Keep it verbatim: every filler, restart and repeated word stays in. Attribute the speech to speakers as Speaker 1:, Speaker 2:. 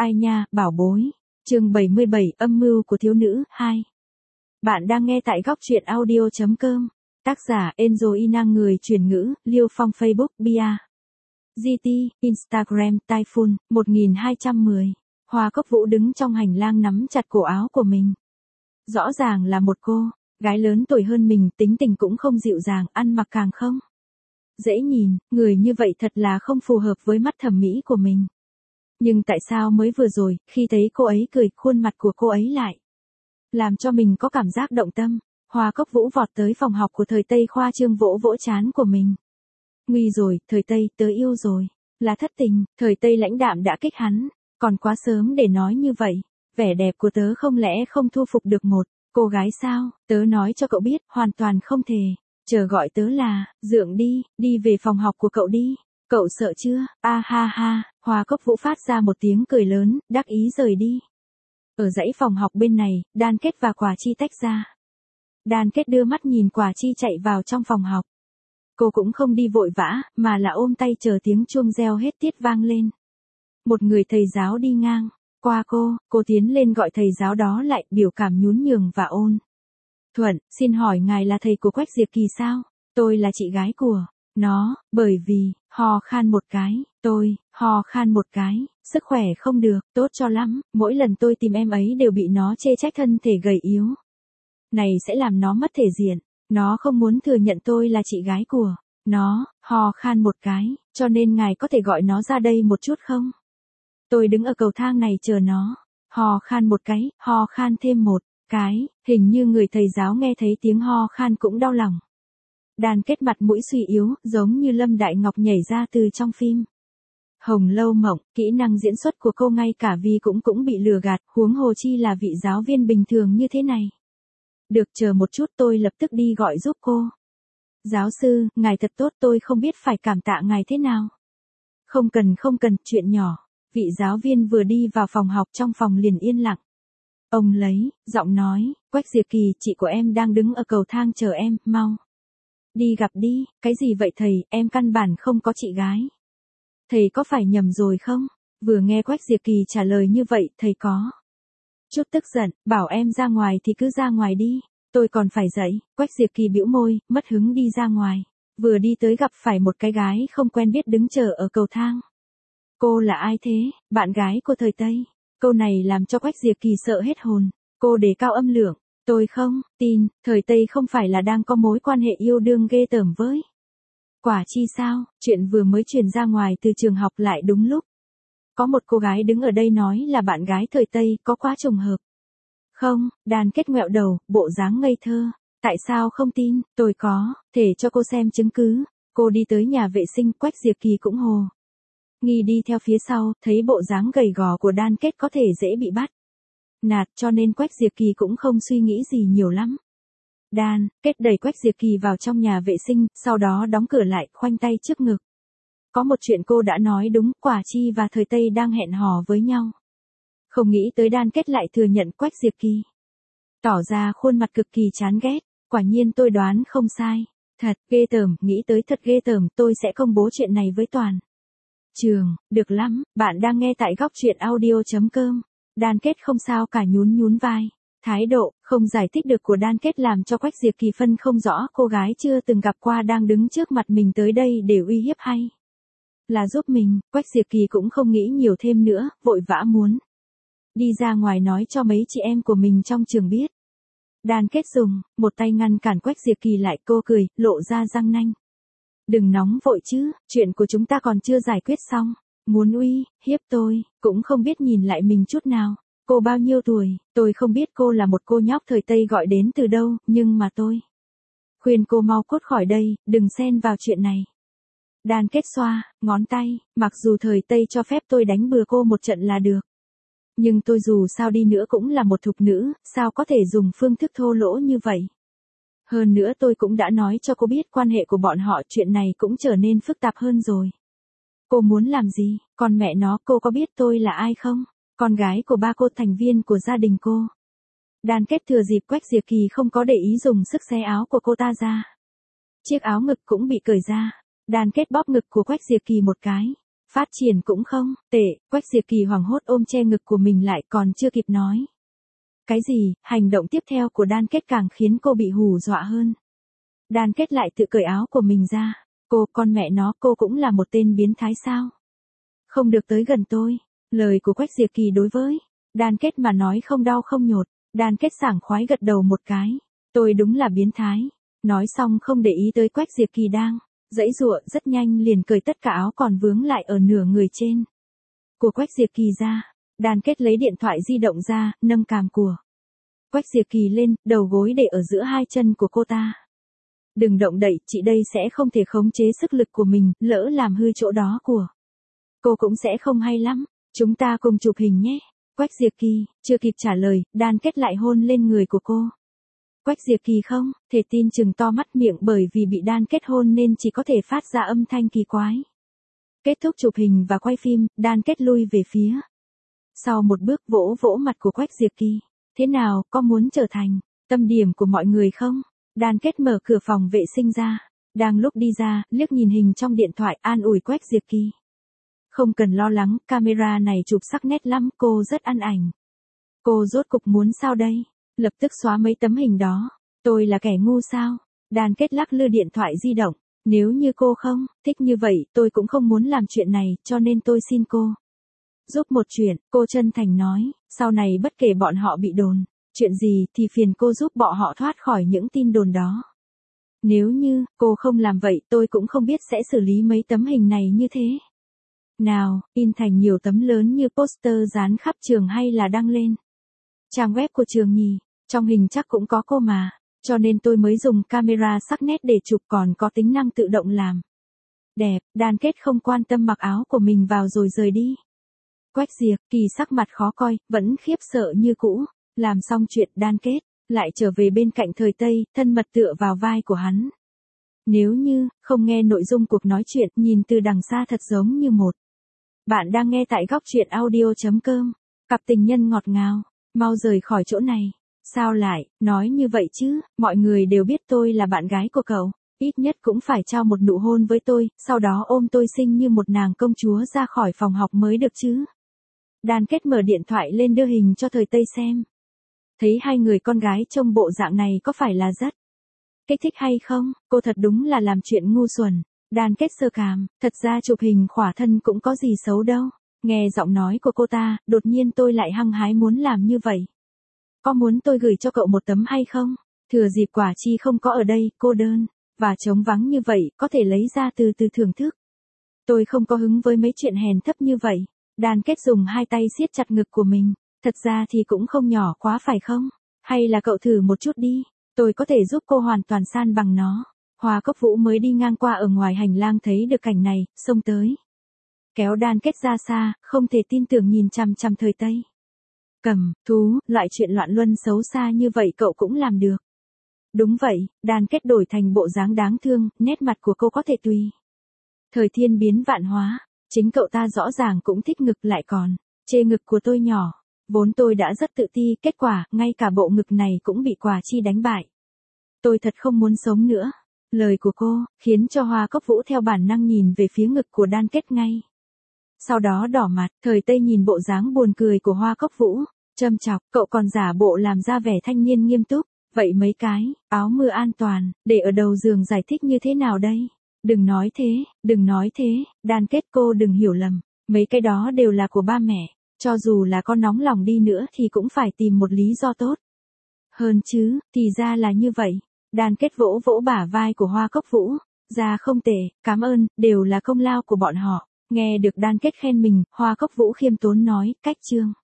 Speaker 1: Ai nha, bảo bối. Chương bảy mươi bảy, âm mưu của thiếu nữ, hai. Bạn đang nghe tại góc truyện audio chấm com. Tác giả Enzo Inang, người chuyển ngữ, Liêu Phong, Facebook, Bia. giê tê, Instagram, Typhoon, một nghìn hai trăm mười. Hoa Cốc Vũ đứng trong hành lang nắm chặt cổ áo của mình. Rõ ràng là một cô, gái lớn tuổi hơn mình, tính tình cũng không dịu dàng, ăn mặc càng không dễ nhìn, người như vậy thật là không phù hợp với mắt thẩm mỹ của mình. Nhưng tại sao mới vừa rồi, khi thấy cô ấy cười, khuôn mặt của cô ấy lại làm cho mình có cảm giác động tâm. Hoa Cốc Vũ vọt tới phòng học của Thời Tây, khoa trương vỗ vỗ trán của mình. Nguy rồi, Thời Tây, tớ yêu rồi. Là thất tình. Thời Tây lãnh đạm đã kích hắn. Còn quá sớm để nói như vậy. Vẻ đẹp của tớ không lẽ không thu phục được một cô gái sao? Tớ nói cho cậu biết, hoàn toàn không thể. Chờ gọi tớ là, Dượng đi, đi về phòng học của cậu đi. Cậu sợ chưa? A ha ha. Hoa Cốc Vũ phát ra một tiếng cười lớn, đắc ý rời đi. Ở dãy phòng học bên này, Đan Kết và Quả Chi tách ra. Đan Kết đưa mắt nhìn Quả Chi chạy vào trong phòng học. Cô cũng không đi vội vã, mà là ôm tay chờ tiếng chuông reo hết tiết vang lên. Một người thầy giáo đi ngang qua cô, cô tiến lên gọi thầy giáo đó lại, biểu cảm nhún nhường và ôn thuận. Xin hỏi ngài là thầy của Quách Diệp Kỳ sao? Tôi là chị gái của nó, bởi vì, ho khan một cái, tôi, ho khan một cái, sức khỏe không được, tốt cho lắm, mỗi lần tôi tìm em ấy đều bị nó chê trách thân thể gầy yếu. Này sẽ làm nó mất thể diện, nó không muốn thừa nhận tôi là chị gái của nó, ho khan một cái, cho nên ngài có thể gọi nó ra đây một chút không? Tôi đứng ở cầu thang này chờ nó, ho khan một cái, ho khan thêm một cái, hình như người thầy giáo nghe thấy tiếng ho khan cũng đau lòng. Đan Kết mặt mũi suy yếu, giống như Lâm Đại Ngọc nhảy ra từ trong phim Hồng Lâu Mộng. Kỹ năng diễn xuất của cô ngay cả Vi cũng cũng bị lừa gạt, huống hồ chi là vị giáo viên bình thường như thế này. Được, chờ một chút, tôi lập tức đi gọi giúp cô. Giáo sư, ngài thật tốt, tôi không biết phải cảm tạ ngài thế nào. Không cần không cần, chuyện nhỏ. Vị giáo viên vừa đi vào phòng học, trong phòng liền yên lặng. Ông lấy giọng nói, Quách Diệp Kỳ, chị của em đang đứng ở cầu thang chờ em, mau đi gặp đi. Cái gì vậy thầy, em căn bản không có chị gái. Thầy có phải nhầm rồi không? Vừa nghe Quách Diệp Kỳ trả lời như vậy, thầy có chút tức giận, bảo em ra ngoài thì cứ ra ngoài đi, tôi còn phải dậy. Quách Diệp Kỳ bĩu môi, mất hứng đi ra ngoài. Vừa đi tới gặp phải một cái gái không quen biết đứng chờ ở cầu thang. Cô là ai thế? Bạn gái của Thời Tây. Câu này làm cho Quách Diệp Kỳ sợ hết hồn. Cô đề cao âm lượng. Tôi không tin, Thời Tây không phải là đang có mối quan hệ yêu đương ghê tởm với Quả Chi sao? Chuyện vừa mới truyền ra ngoài từ trường học lại đúng lúc. Có một cô gái đứng ở đây nói là bạn gái Thời Tây, có quá trùng hợp. Không, Đan Kết ngoẹo đầu, bộ dáng ngây thơ. Tại sao không tin? Tôi có thể cho cô xem chứng cứ. Cô đi tới nhà vệ sinh, Quách Diệp Kỳ cũng hồ nghi đi theo phía sau, thấy bộ dáng gầy gò của Đan Kết có thể dễ bị bắt nạt, cho nên Quách Diệp Kỳ cũng không suy nghĩ gì nhiều lắm. Đan Kết đẩy Quách Diệp Kỳ vào trong nhà vệ sinh, sau đó đóng cửa lại, khoanh tay trước ngực. Có một chuyện cô đã nói đúng, Quả Chi và Thời Tây đang hẹn hò với nhau. Không nghĩ tới Đan Kết lại thừa nhận Quách Diệp Kỳ. Tỏ ra khuôn mặt cực kỳ chán ghét, quả nhiên tôi đoán không sai. Thật ghê tởm, nghĩ tới thật ghê tởm, tôi sẽ công bố chuyện này với toàn trường. Được lắm, bạn đang nghe tại góc truyện audio chấm com. Đan Kết không sao cả, nhún nhún vai. Thái độ không giải thích được của Đan Kết làm cho Quách Diệp Kỳ phân không rõ cô gái chưa từng gặp qua đang đứng trước mặt mình tới đây để uy hiếp hay là giúp mình. Quách Diệp Kỳ cũng không nghĩ nhiều thêm nữa, vội vã muốn đi ra ngoài nói cho mấy chị em của mình trong trường biết. Đan Kết dùng một tay ngăn cản Quách Diệp Kỳ lại, cô cười, lộ ra răng nanh. Đừng nóng vội chứ, chuyện của chúng ta còn chưa giải quyết xong. Muốn uy hiếp tôi, cũng không biết nhìn lại mình chút nào. Cô bao nhiêu tuổi? Tôi không biết cô là một cô nhóc Thời Tây gọi đến từ đâu, nhưng mà tôi khuyên cô mau cút khỏi đây, đừng xen vào chuyện này. Đan Kết xoa ngón tay, mặc dù Thời Tây cho phép tôi đánh bừa cô một trận là được. Nhưng tôi dù sao đi nữa cũng là một thục nữ, sao có thể dùng phương thức thô lỗ như vậy? Hơn nữa tôi cũng đã nói cho cô biết quan hệ của bọn họ, chuyện này cũng trở nên phức tạp hơn rồi. Cô muốn làm gì? Còn mẹ nó, cô có biết tôi là ai không? Con gái của ba cô, thành viên của gia đình cô. Đan Kết thừa dịp Quách Diệp Kỳ không có để ý dùng sức xé áo của cô ta ra. Chiếc áo ngực cũng bị cởi ra. Đan Kết bóp ngực của Quách Diệp Kỳ một cái. Phát triển cũng không tệ. Quách Diệp Kỳ hoảng hốt ôm che ngực của mình lại, còn chưa kịp nói cái gì, hành động tiếp theo của Đan Kết càng khiến cô bị hù dọa hơn. Đan Kết lại tự cởi áo của mình ra. Cô, con mẹ nó, cô cũng là một tên biến thái sao? Không được tới gần tôi. Lời của Quách Diệp Kỳ đối với Đan Kết mà nói không đau không nhột. Đan Kết sảng khoái gật đầu một cái. Tôi đúng là biến thái. Nói xong không để ý tới Quách Diệp Kỳ đang giãy giụa, rất nhanh liền cởi tất cả áo còn vướng lại ở nửa người trên của Quách Diệp Kỳ ra. Đan Kết lấy điện thoại di động ra, nâng cằm của Quách Diệp Kỳ lên, đầu gối để ở giữa hai chân của cô ta. Đừng động đậy, chị đây sẽ không thể khống chế sức lực của mình, lỡ làm hư chỗ đó của cô cũng sẽ không hay lắm. Chúng ta cùng chụp hình nhé. Quách Diệp Kỳ chưa kịp trả lời, Đan Kết lại hôn lên người của cô. Quách Diệp Kỳ không thể tin chừng to mắt miệng, bởi vì bị Đan Kết hôn nên chỉ có thể phát ra âm thanh kỳ quái. Kết thúc chụp hình và quay phim, Đan Kết lui về phía sau một bước, vỗ vỗ mặt của Quách Diệp Kỳ. Thế nào, có muốn trở thành tâm điểm của mọi người không? Đan Kết mở cửa phòng vệ sinh ra. Đang lúc đi ra, liếc nhìn hình trong điện thoại, an ủi Quách Diệp Kỳ. Không cần lo lắng, camera này chụp sắc nét lắm, cô rất ăn ảnh. Cô rốt cục muốn sao đây? Lập tức xóa mấy tấm hình đó. Tôi là kẻ ngu sao? Đan Kết lắc lư điện thoại di động. Nếu như cô không thích như vậy, tôi cũng không muốn làm chuyện này, cho nên tôi xin cô giúp một chuyện. Cô chân thành nói, sau này bất kể bọn họ bị đồn chuyện gì thì phiền cô giúp bọn họ thoát khỏi những tin đồn đó. Nếu như cô không làm vậy, tôi cũng không biết sẽ xử lý mấy tấm hình này như thế nào, in thành nhiều tấm lớn như poster dán khắp trường hay là đăng lên trang web của trường nhỉ. Trong hình chắc cũng có cô mà, cho nên tôi mới dùng camera sắc nét để chụp, còn có tính năng tự động làm đẹp. Đan Kết không quan tâm mặc áo của mình vào rồi rời đi. Quách Diệp Kỳ sắc mặt khó coi, vẫn khiếp sợ như cũ. Làm xong chuyện, Đan Kết lại trở về bên cạnh Thời Tây, thân mật tựa vào vai của hắn. Nếu như không nghe nội dung cuộc nói chuyện, nhìn từ đằng xa thật giống như một bạn đang nghe tại góc truyện audio chấm com. Cặp tình nhân ngọt ngào, mau rời khỏi chỗ này. Sao lại nói như vậy chứ? Mọi người đều biết tôi là bạn gái của cậu, ít nhất cũng phải trao một nụ hôn với tôi, sau đó ôm tôi xinh như một nàng công chúa ra khỏi phòng học mới được chứ. Đan Kết mở điện thoại lên đưa hình cho Thời Tây xem. Thấy hai người con gái trông bộ dạng này có phải là rất kích thích hay không? Cô thật đúng là làm chuyện ngu xuẩn. Đan Kết sơ cảm, thật ra chụp hình khỏa thân cũng có gì xấu đâu. Nghe giọng nói của cô ta, đột nhiên tôi lại hăng hái muốn làm như vậy. Có muốn tôi gửi cho cậu một tấm hay không? Thừa dịp Quả Chi không có ở đây, cô đơn và trống vắng như vậy, có thể lấy ra từ từ thưởng thức. Tôi không có hứng với mấy chuyện hèn thấp như vậy. Đan Kết dùng hai tay siết chặt ngực của mình. Thật ra thì cũng không nhỏ quá phải không? Hay là cậu thử một chút đi, tôi có thể giúp cô hoàn toàn san bằng nó. Hoa Cốc Vũ mới đi ngang qua ở ngoài hành lang thấy được cảnh này, xông tới. Kéo Đan Kết ra xa, không thể tin tưởng nhìn chằm chằm Thời Tây. Cầm thú, loại chuyện loạn luân xấu xa như vậy cậu cũng làm được. Đúng vậy, Đan Kết đổi thành bộ dáng đáng thương, nét mặt của cô có thể tùy thời thiên biến vạn hóa. Chính cậu ta rõ ràng cũng thích ngực, lại còn chê ngực của tôi nhỏ. Vốn tôi đã rất tự ti, kết quả, ngay cả bộ ngực này cũng bị Quả Chi đánh bại. Tôi thật không muốn sống nữa. Lời của cô, khiến cho Hoa Cốc Vũ theo bản năng nhìn về phía ngực của Đan Kết ngay. Sau đó đỏ mặt, Thời Tây nhìn bộ dáng buồn cười của Hoa Cốc Vũ, châm chọc, cậu còn giả bộ làm ra vẻ thanh niên nghiêm túc. Vậy mấy cái, áo mưa an toàn, để ở đầu giường giải thích như thế nào đây? Đừng nói thế, đừng nói thế, Đan Kết cô đừng hiểu lầm. Mấy cái đó đều là của ba mẹ. Cho dù là con nóng lòng đi nữa thì cũng phải tìm một lý do tốt hơn chứ, thì ra là như vậy. Đan Kết vỗ vỗ bả vai của Hoa Cốc Vũ. Ra không tệ, cảm ơn, đều là công lao của bọn họ. Nghe được Đan Kết khen mình, Hoa Cốc Vũ khiêm tốn nói, cách chương.